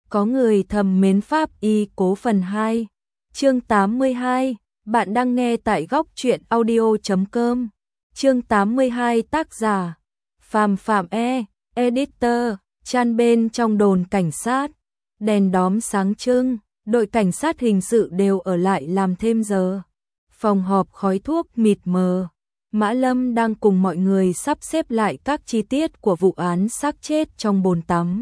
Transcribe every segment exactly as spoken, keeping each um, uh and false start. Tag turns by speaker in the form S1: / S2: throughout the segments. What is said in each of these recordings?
S1: Có người thầm mến Pháp Y Cố phần hai. Chương tám mươi hai, bạn đang nghe tại góc truyện audio chấm com. Chương tám mươi hai, tác giả Phạm Phạm E, editor. Chan bên trong đồn cảnh sát, đèn đóm sáng trưng, đội cảnh sát hình sự đều ở lại làm thêm giờ. Phòng họp khói thuốc mịt mờ. Mã Lâm đang cùng mọi người sắp xếp lại các chi tiết của vụ án xác chết trong bồn tắm.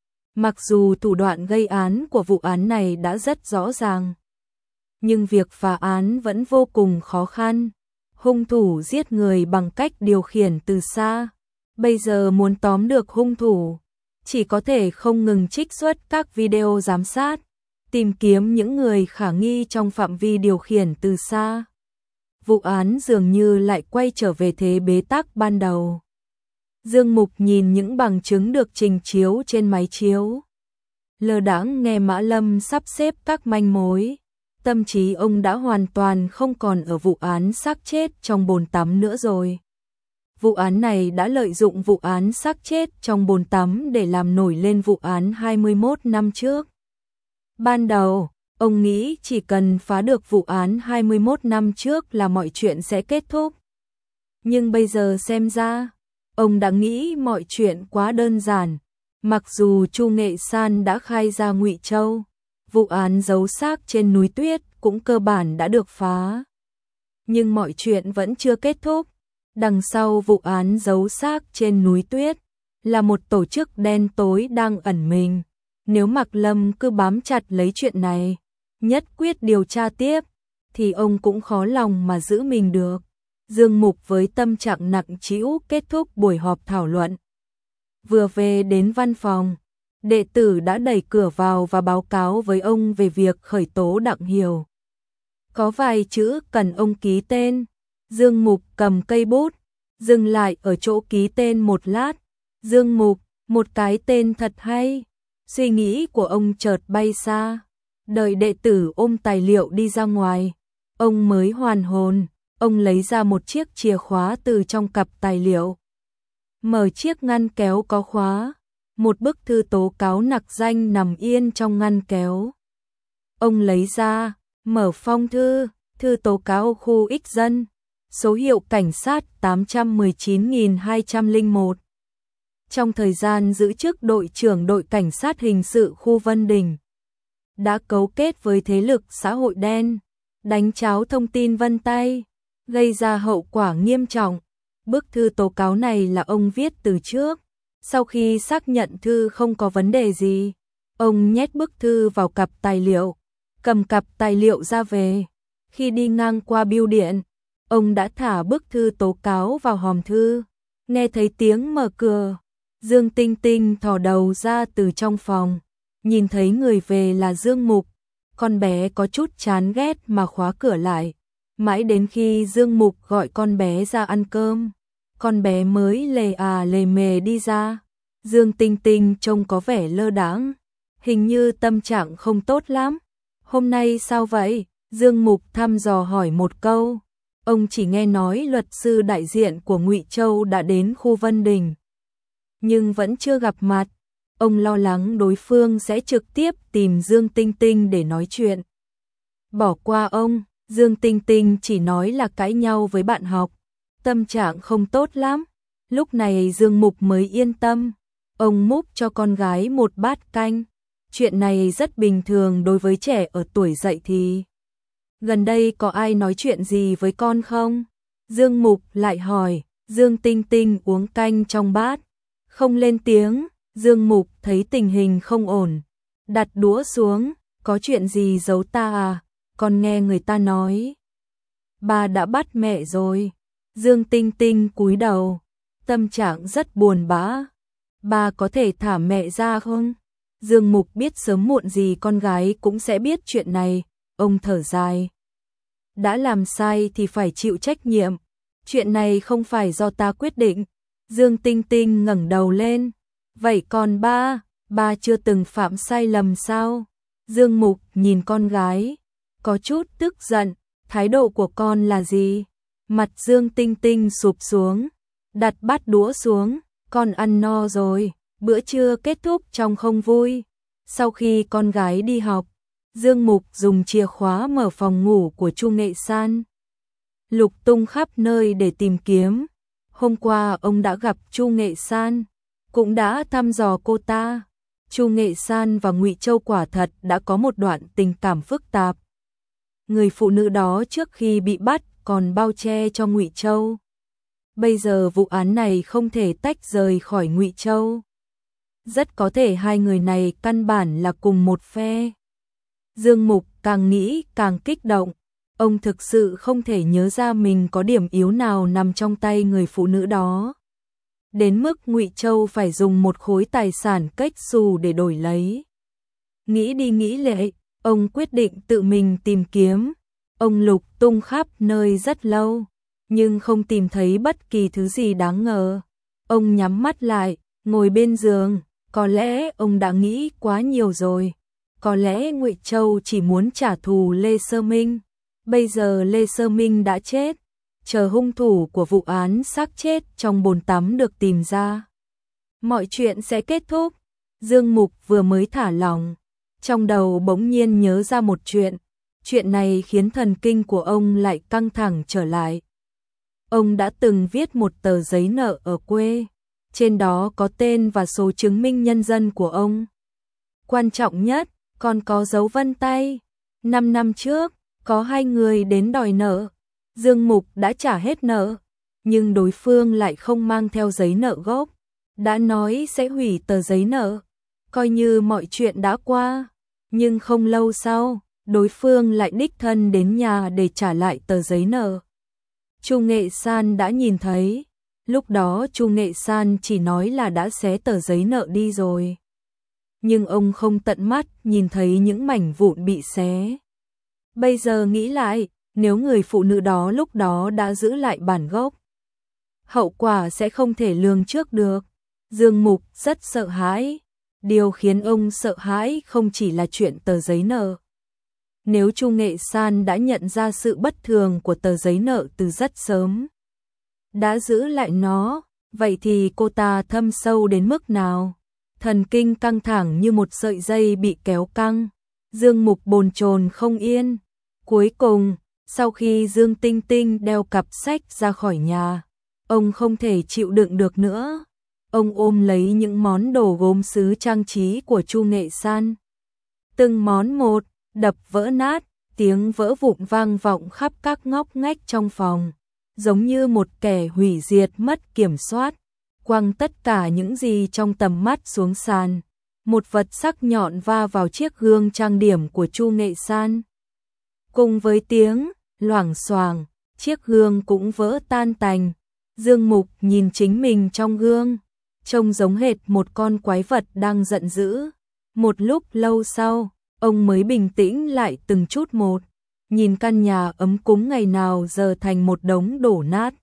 S1: Mặc dù thủ đoạn gây án của vụ án này đã rất rõ ràng, nhưng việc phá án vẫn vô cùng khó khăn. Hung thủ giết người bằng cách điều khiển từ xa. Bây giờ muốn tóm được hung thủ, chỉ có thể không ngừng trích xuất các video giám sát, tìm kiếm những người khả nghi trong phạm vi điều khiển từ xa. Vụ án dường như lại quay trở về thế bế tắc ban đầu. Dương Mục nhìn những bằng chứng được trình chiếu trên máy chiếu, lơ đãng nghe Mã Lâm sắp xếp các manh mối. Tâm trí ông đã hoàn toàn không còn ở vụ án xác chết trong bồn tắm nữa rồi. Vụ án này đã lợi dụng vụ án xác chết trong bồn tắm để làm nổi lên vụ án hai mươi mốt năm trước. Ban đầu, ông nghĩ chỉ cần phá được vụ án hai mươi mốt năm trước là mọi chuyện sẽ kết thúc. Nhưng bây giờ xem ra, ông đã nghĩ mọi chuyện quá đơn giản. Mặc dù Chu Nghệ San đã khai ra Ngụy Châu, vụ án giấu xác trên núi tuyết cũng cơ bản đã được phá, nhưng mọi chuyện vẫn chưa kết thúc. Đằng sau vụ án giấu xác trên núi tuyết là một tổ chức đen tối đang ẩn mình. Nếu Mạc Lâm cứ bám chặt lấy chuyện này, nhất quyết điều tra tiếp, thì ông cũng khó lòng mà giữ mình được. Dương Mục với tâm trạng nặng trĩu kết thúc buổi họp thảo luận. Vừa về đến văn phòng, đệ tử đã đẩy cửa vào và báo cáo với ông về việc khởi tố Đặng Hiểu. Có vài chữ cần ông ký tên. Dương Mục cầm cây bút, dừng lại ở chỗ ký tên một lát. Dương Mục, một cái tên thật hay. Suy nghĩ của ông chợt bay xa. Đợi đệ tử ôm tài liệu đi ra ngoài, ông mới hoàn hồn. Ông lấy ra một chiếc chìa khóa từ trong cặp tài liệu, mở chiếc ngăn kéo có khóa. Một bức thư tố cáo nặc danh nằm yên trong ngăn kéo. Ông lấy ra, mở phong thư, thư tố cáo khu X dân, số hiệu cảnh sát tám trăm mười chín nghìn hai trăm lẻ một. Trong thời gian giữ chức đội trưởng đội cảnh sát hình sự khu Vân Đình, đã cấu kết với thế lực xã hội đen, đánh tráo thông tin vân tay, gây ra hậu quả nghiêm trọng. Bức thư tố cáo này là ông viết từ trước. Sau khi xác nhận thư không có vấn đề gì, ông nhét bức thư vào cặp tài liệu, cầm cặp tài liệu ra về. Khi đi ngang qua bưu điện, ông đã thả bức thư tố cáo vào hòm thư. Nghe thấy tiếng mở cửa, Dương Tinh Tinh thò đầu ra từ trong phòng, nhìn thấy người về là Dương Mục. Con bé có chút chán ghét mà khóa cửa lại. Mãi đến khi Dương Mục gọi con bé ra ăn cơm, con bé mới lề à lề mề đi ra. Dương Tinh Tinh trông có vẻ lơ đãng, hình như tâm trạng không tốt lắm. Hôm nay sao vậy? Dương Mục thăm dò hỏi một câu. Ông chỉ nghe nói luật sư đại diện của Ngụy Châu đã đến khu Vân Đình, nhưng vẫn chưa gặp mặt. Ông lo lắng đối phương sẽ trực tiếp tìm Dương Tinh Tinh để nói chuyện. Bỏ qua ông, Dương Tinh Tinh chỉ nói là cãi nhau với bạn học, tâm trạng không tốt lắm. Lúc này Dương Mục mới yên tâm. Ông múc cho con gái một bát canh. Chuyện này rất bình thường đối với trẻ ở tuổi dậy thì. Gần đây có ai nói chuyện gì với con không? Dương Mục lại hỏi. Dương Tinh Tinh uống canh trong bát, không lên tiếng. Dương Mục thấy tình hình không ổn, đặt đũa xuống. Có chuyện gì giấu ta à? Con nghe người ta nói bà đã bắt mẹ rồi. Dương Tinh Tinh cúi đầu, tâm trạng rất buồn bã. Bà có thể thả mẹ ra không? Dương Mục biết sớm muộn gì con gái cũng sẽ biết chuyện này. Ông thở dài. Đã làm sai thì phải chịu trách nhiệm. Chuyện này không phải do ta quyết định. Dương Tinh Tinh ngẩng đầu lên. Vậy còn ba, ba chưa từng phạm sai lầm sao? Dương Mục nhìn con gái, có chút tức giận. Thái độ của con là gì? Mặt Dương Tinh Tinh sụp xuống, đặt bát đũa xuống. Con ăn no rồi, bữa trưa kết thúc trong không vui. Sau khi con gái đi học, Dương Mục dùng chìa khóa mở phòng ngủ của Chu Nghệ San, lục tung khắp nơi để tìm kiếm. Hôm qua ông đã gặp Chu Nghệ San, cũng đã thăm dò cô ta. Chu Nghệ San và Ngụy Châu quả thật đã có một đoạn tình cảm phức tạp. Người phụ nữ đó trước khi bị bắt còn bao che cho Ngụy Châu. Bây giờ vụ án này không thể tách rời khỏi Ngụy Châu. Rất có thể hai người này căn bản là cùng một phe. Dương Mục càng nghĩ càng kích động. Ông thực sự không thể nhớ ra mình có điểm yếu nào nằm trong tay người phụ nữ đó, đến mức Ngụy Châu phải dùng một khối tài sản cách xù để đổi lấy. Nghĩ đi nghĩ lại, ông quyết định tự mình tìm kiếm. Ông lục tung khắp nơi rất lâu, nhưng không tìm thấy bất kỳ thứ gì đáng ngờ. Ông nhắm mắt lại, ngồi bên giường. Có lẽ ông đã nghĩ quá nhiều rồi. Có lẽ Ngụy Châu chỉ muốn trả thù Lê Sơ Minh. Bây giờ Lê Sơ Minh đã chết, chờ hung thủ của vụ án xác chết trong bồn tắm được tìm ra, mọi chuyện sẽ kết thúc. Dương Mục vừa mới thả lỏng, trong đầu bỗng nhiên nhớ ra một chuyện. Chuyện này khiến thần kinh của ông lại căng thẳng trở lại. Ông đã từng viết một tờ giấy nợ ở quê, trên đó có tên và số chứng minh nhân dân của ông. Quan trọng nhất, còn có dấu vân tay. Năm năm trước, có hai người đến đòi nợ. Dương Mục đã trả hết nợ, nhưng đối phương lại không mang theo giấy nợ gốc, đã nói sẽ hủy tờ giấy nợ, coi như mọi chuyện đã qua. Nhưng không lâu sau, đối phương lại đích thân đến nhà để trả lại tờ giấy nợ. Chu Nghệ San đã nhìn thấy, lúc đó Chu Nghệ San chỉ nói là đã xé tờ giấy nợ đi rồi. Nhưng ông không tận mắt nhìn thấy những mảnh vụn bị xé. Bây giờ nghĩ lại, nếu người phụ nữ đó lúc đó đã giữ lại bản gốc, hậu quả sẽ không thể lường trước được. Dương Mục rất sợ hãi. Điều khiến ông sợ hãi không chỉ là chuyện tờ giấy nợ. Nếu Chu Nghệ San đã nhận ra sự bất thường của tờ giấy nợ từ rất sớm, đã giữ lại nó, vậy thì cô ta thâm sâu đến mức nào? Thần kinh căng thẳng như một sợi dây bị kéo căng. Dương Mục bồn chồn không yên. Cuối cùng, sau khi Dương Tinh Tinh đeo cặp sách ra khỏi nhà, ông không thể chịu đựng được nữa. Ông ôm lấy những món đồ gốm sứ trang trí của Chu Nghệ San. Từng món một, đập vỡ nát, tiếng vỡ vụn vang vọng khắp các ngóc ngách trong phòng, giống như một kẻ hủy diệt mất kiểm soát, quăng tất cả những gì trong tầm mắt xuống sàn. Một vật sắc nhọn va vào chiếc gương trang điểm của Chu Nghệ San. Cùng với tiếng loảng xoảng, chiếc gương cũng vỡ tan tành. Dương Mục nhìn chính mình trong gương, trông giống hệt một con quái vật đang giận dữ. Một lúc lâu sau, ông mới bình tĩnh lại từng chút một, nhìn căn nhà ấm cúng ngày nào giờ thành một đống đổ nát.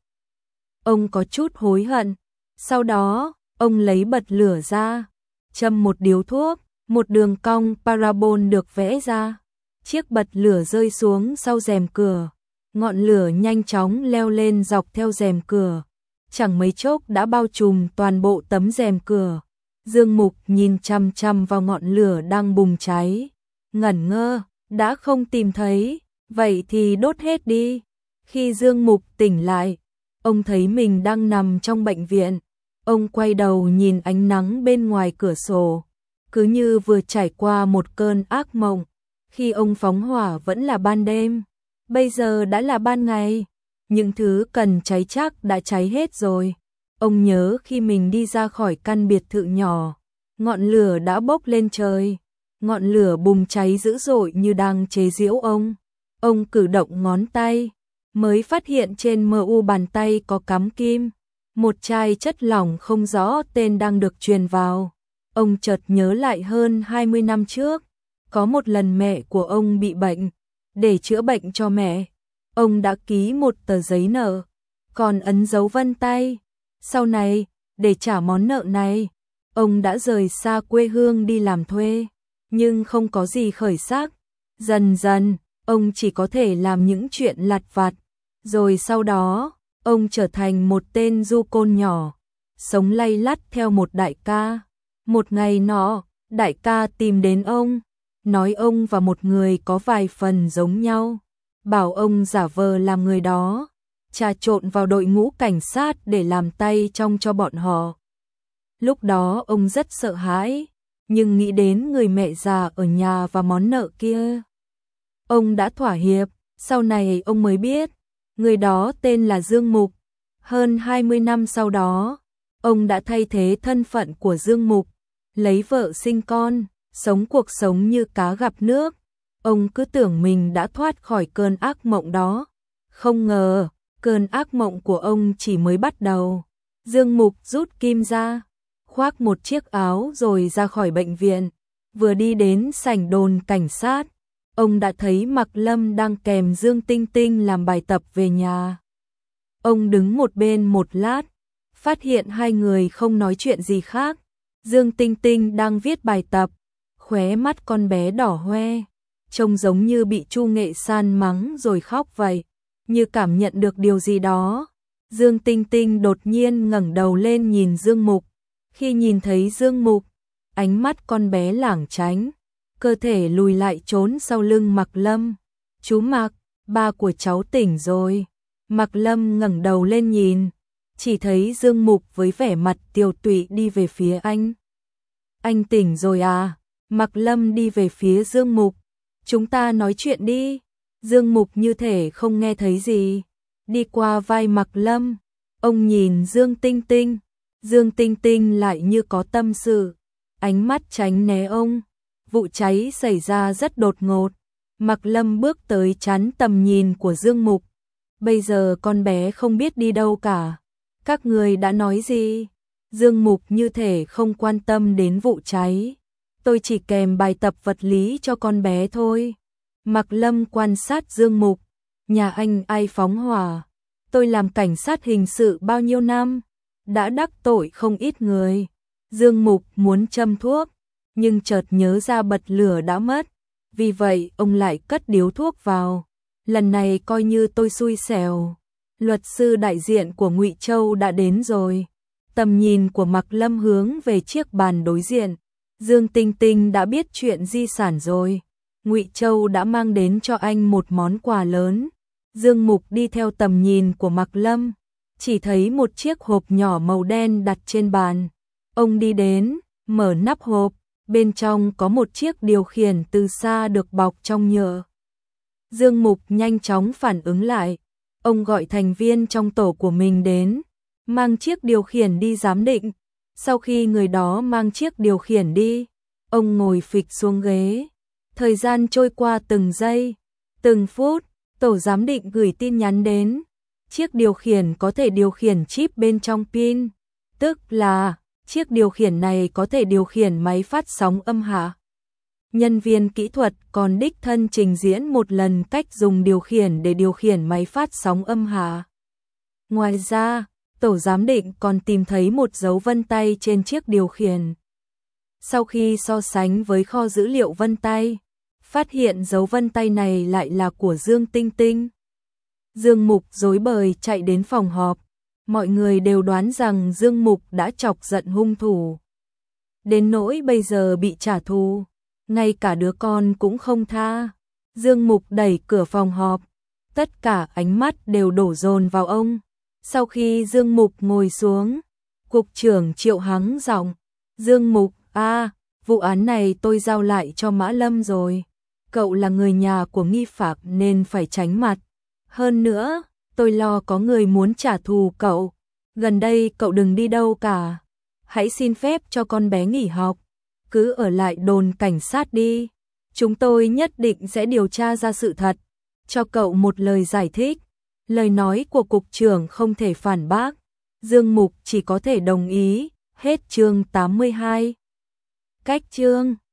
S1: Ông có chút hối hận. Sau đó, ông lấy bật lửa ra, châm một điếu thuốc, một đường cong parabol được vẽ ra. Chiếc bật lửa rơi xuống sau rèm cửa, ngọn lửa nhanh chóng leo lên dọc theo rèm cửa, chẳng mấy chốc đã bao trùm toàn bộ tấm rèm cửa. Dương Mục nhìn chằm chằm vào ngọn lửa đang bùng cháy, ngẩn ngơ, đã không tìm thấy, vậy thì đốt hết đi. Khi Dương Mục tỉnh lại, ông thấy mình đang nằm trong bệnh viện. Ông quay đầu nhìn ánh nắng bên ngoài cửa sổ, cứ như vừa trải qua một cơn ác mộng. Khi ông phóng hỏa vẫn là ban đêm, bây giờ đã là ban ngày. Những thứ cần cháy chắc đã cháy hết rồi. Ông nhớ khi mình đi ra khỏi căn biệt thự nhỏ, ngọn lửa đã bốc lên trời. Ngọn lửa bùng cháy dữ dội như đang chế giễu ông. Ông cử động ngón tay, mới phát hiện trên mờ u bàn tay có cắm kim. Một chai chất lỏng không rõ tên đang được truyền vào. Ông chợt nhớ lại hơn hai mươi năm trước, có một lần mẹ của ông bị bệnh. Để chữa bệnh cho mẹ, ông đã ký một tờ giấy nợ, còn ấn dấu vân tay. Sau này, để trả món nợ này, ông đã rời xa quê hương đi làm thuê, nhưng không có gì khởi sắc. Dần dần, ông chỉ có thể làm những chuyện lặt vặt. Rồi sau đó, ông trở thành một tên du côn nhỏ, sống lay lắt theo một đại ca. Một ngày nọ, đại ca tìm đến ông, nói ông và một người có vài phần giống nhau, bảo ông giả vờ làm người đó, trà trộn vào đội ngũ cảnh sát để làm tay trong cho bọn họ. Lúc đó ông rất sợ hãi, nhưng nghĩ đến người mẹ già ở nhà và món nợ kia, ông đã thỏa hiệp. Sau này ông mới biết, người đó tên là Dương Mục. Hơn hai mươi năm sau đó, ông đã thay thế thân phận của Dương Mục, lấy vợ sinh con, sống cuộc sống như cá gặp nước. Ông cứ tưởng mình đã thoát khỏi cơn ác mộng đó. Không ngờ, cơn ác mộng của ông chỉ mới bắt đầu. Dương Mục rút kim ra, khoác một chiếc áo rồi ra khỏi bệnh viện. Vừa đi đến sảnh đồn cảnh sát, ông đã thấy Mạc Lâm đang kèm Dương Tinh Tinh làm bài tập về nhà. Ông đứng một bên một lát, phát hiện hai người không nói chuyện gì khác. Dương Tinh Tinh đang viết bài tập, khóe mắt con bé đỏ hoe, trông giống như bị Chu Nghệ San mắng rồi khóc vậy, như cảm nhận được điều gì đó. Dương Tinh Tinh đột nhiên ngẩng đầu lên nhìn Dương Mục. Khi nhìn thấy Dương Mục, ánh mắt con bé lảng tránh, cơ thể lùi lại trốn sau lưng Mạc Lâm. "Chú Mạc, ba của cháu tỉnh rồi." Mạc Lâm ngẩng đầu lên nhìn, chỉ thấy Dương Mục với vẻ mặt tiều tụy đi về phía anh. "Anh tỉnh rồi à?" Mạc Lâm đi về phía Dương Mục. "Chúng ta nói chuyện đi." Dương Mục như thể không nghe thấy gì, đi qua vai Mạc Lâm. Ông nhìn Dương Tinh Tinh, Dương Tinh Tinh lại như có tâm sự, ánh mắt tránh né ông. Vụ cháy xảy ra rất đột ngột. Mạc Lâm bước tới chắn tầm nhìn của Dương Mục. "Bây giờ con bé không biết đi đâu cả. Các người đã nói gì?" Dương Mục như thể không quan tâm đến vụ cháy. "Tôi chỉ kèm bài tập vật lý cho con bé thôi." Mạc Lâm quan sát Dương Mục. "Nhà anh ai phóng hỏa? Tôi làm cảnh sát hình sự bao nhiêu năm, đã đắc tội không ít người." Dương Mục muốn châm thuốc, nhưng chợt nhớ ra bật lửa đã mất, vì vậy ông lại cất điếu thuốc vào. "Lần này coi như tôi xui xẻo." Luật sư đại diện của Ngụy Châu đã đến rồi. Tầm nhìn của Mạc Lâm hướng về chiếc bàn đối diện. Dương Tinh Tinh đã biết chuyện di sản rồi. Ngụy Châu đã mang đến cho anh một món quà lớn. Dương Mục đi theo tầm nhìn của Mạc Lâm, chỉ thấy một chiếc hộp nhỏ màu đen đặt trên bàn. Ông đi đến, mở nắp hộp, bên trong có một chiếc điều khiển từ xa được bọc trong nhựa. Dương Mục nhanh chóng phản ứng lại, ông gọi thành viên trong tổ của mình đến, mang chiếc điều khiển đi giám định. Sau khi người đó mang chiếc điều khiển đi, ông ngồi phịch xuống ghế. Thời gian trôi qua từng giây, từng phút, tổ giám định gửi tin nhắn đến. Chiếc điều khiển có thể điều khiển chip bên trong pin, tức là chiếc điều khiển này có thể điều khiển máy phát sóng âm hạ. Nhân viên kỹ thuật còn đích thân trình diễn một lần cách dùng điều khiển để điều khiển máy phát sóng âm hạ. Ngoài ra, tổ giám định còn tìm thấy một dấu vân tay trên chiếc điều khiển. Sau khi so sánh với kho dữ liệu vân tay, phát hiện dấu vân tay này lại là của Dương Tinh Tinh. Dương Mục rối bời chạy đến phòng họp. Mọi người đều đoán rằng Dương Mục đã chọc giận hung thủ, đến nỗi bây giờ bị trả thù, ngay cả đứa con cũng không tha. Dương Mục đẩy cửa phòng họp, tất cả ánh mắt đều đổ dồn vào ông. Sau khi Dương Mục ngồi xuống, cục trưởng Triệu hắng giọng, "Dương Mục, a, à, vụ án này tôi giao lại cho Mã Lâm rồi. Cậu là người nhà của nghi phạm nên phải tránh mặt. Hơn nữa, tôi lo có người muốn trả thù cậu. Gần đây cậu đừng đi đâu cả. Hãy xin phép cho con bé nghỉ học, cứ ở lại đồn cảnh sát đi. Chúng tôi nhất định sẽ điều tra ra sự thật, cho cậu một lời giải thích." Lời nói của cục trưởng không thể phản bác, Dương Mục chỉ có thể đồng ý. Hết chương tám mươi hai. Cách chương